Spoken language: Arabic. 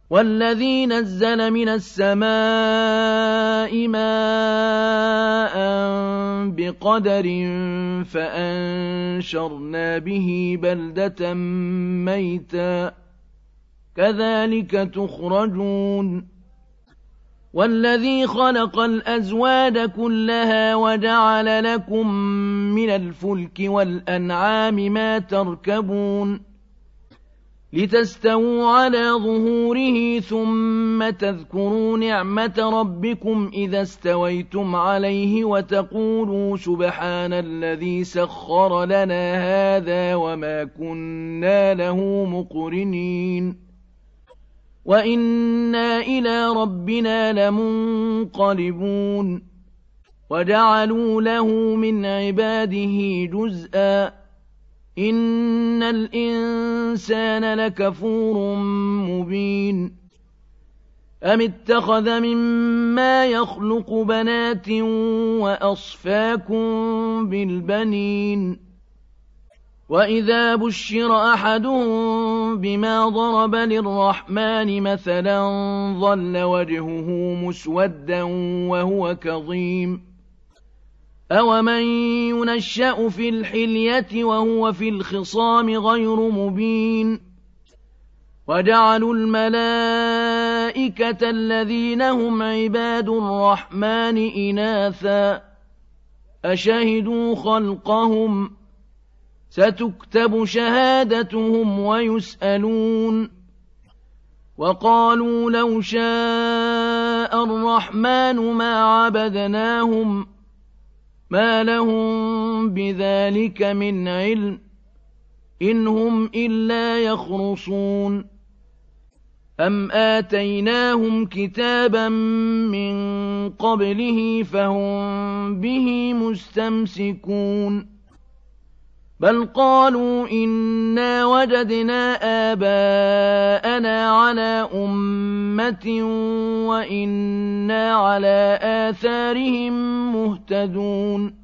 وَالَّذِي نَزَّلَ مِنَ السَّمَاءِ مَاءً بِقَدَرٍ فَأَنشَرْنَا بِهِ بَلْدَةً مَّيْتًا كَذَٰلِكَ تُخْرَجُونَ وَالَّذِي خَلَقَ الْأَزْوَاجَ كُلَّهَا وَجَعَلَ لَكُم مِّنَ الْفُلْكِ وَالْأَنْعَامِ مَا تَرْكَبُونَ لِتَسْتَوُوا عَلَىٰ ظُهُورِهِ ثُمَّ تَذْكُرُوا نِعْمَةَ رَبِّكُمْ إِذَا اسْتَوَيْتُمْ عَلَيْهِ وَتَقُولُوا سُبْحَانَ الَّذِي سَخَّرَ لَنَا هَٰذَا وَمَا كُنَّا لَهُ مُقْرِنِينَ وَإِنَّا إِلَىٰ رَبِّنَا لَمُنقَلِبُونَ وَجَعَلُوا لَهُ مِنْ عِبَادِهِ جُزْءًا ۚ إِنَّ الْإِنسَانَ لَكَفُورٌ مُّبِينٌ أَمِ اتَّخَذَ مِمَّا يَخْلُقُ بَنَاتٍ وَأَصْفَاكُم بِالْبَنِينَ وَإِذَا بُشِّرَ أَحَدُهُم بِمَا ضَرَبَ لِلرَّحْمَٰنِ مَثَلًا ظَلَّ وَجْهُهُ مُسْوَدًّا وَهُوَ كَظِيمٌ أَوَمَن يُنَشَّأُ فِي الْحِلْيَةِ وَهُوَ فِي الْخِصَامِ غَيْرُ مُبِينٍ وَجَعَلُوا الْمَلَائِكَةَ الَّذِينَ هُمْ عِبَادُ الرَّحْمَٰنِ إِنَاثًا أَشَهِدُوا خَلْقَهُمْ ۚ سَتُكْتَبُ شَهَادَتُهُمْ وَيُسْأَلُونَ وَقَالُوا لَوْ شَاءَ الرَّحْمَٰنُ مَا عَبَدْنَاهُم ۗ مَّا لَهُم بِذَٰلِكَ مِنْ عِلْمٍ ۖ إِنْ هُمْ إِلَّا يَخْرُصُونَ أَمْ آتَيْنَاهُمْ كِتَابًا مِّن قَبْلِهِ فَهُم بِهِ مُسْتَمْسِكُونَ بَلْ قَالُوا إِنَّا وَجَدْنَا آبَاءَنَا عَلَىٰ أُمَّةٍ وَإِنَّا عَلَىٰ آثَارِهِم مُّهْتَدُونَ